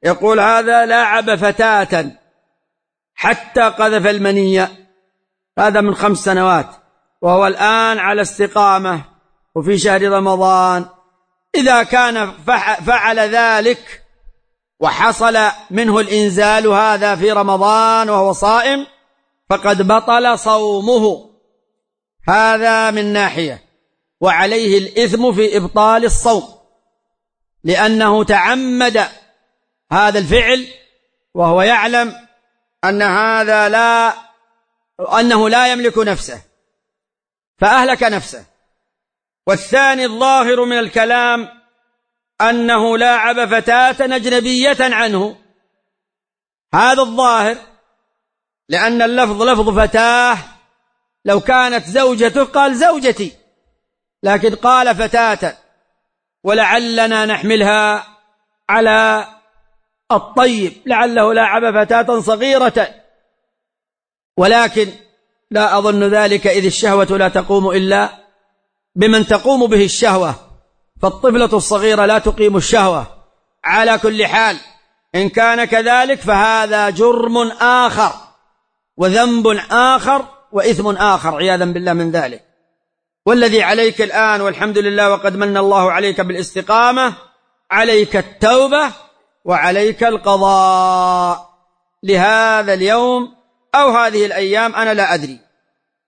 يقول هذا لاعب فتاة حتى قذف المنية، هذا من 5 سنوات، وهو الآن على استقامة وفي شهر رمضان. إذا كان فعل ذلك وحصل منه الإنزال هذا في رمضان وهو صائم فقد بطل صومه، هذا من ناحية، وعليه الإثم في إبطال الصوم لأنه تعمد هذا الفعل وهو يعلم أن أنه لا يملك نفسه فأهلك نفسه. والثاني الظاهر من الكلام أنه لاعب فتاة أجنبية عنه، هذا الظاهر، لأن اللفظ لفظ فتاة، لو كانت زوجته قال زوجتي، لكن قال فتاة، ولعلنا نحملها على الطيب، لعله لاعب فتاة صغيرة، ولكن لا أظن ذلك، إذ الشهوة لا تقوم إلا بمن تقوم به الشهوة، فالطفلة الصغيرة لا تقيم الشهوة. على كل حال إن كان كذلك فهذا جرم آخر وذنب آخر وإثم آخر عياذا بالله من ذلك. والذي عليك الآن والحمد لله وقد من الله عليك بالاستقامة، عليك التوبة وعليك القضاء لهذا اليوم أو هذه الأيام، أنا لا أدري.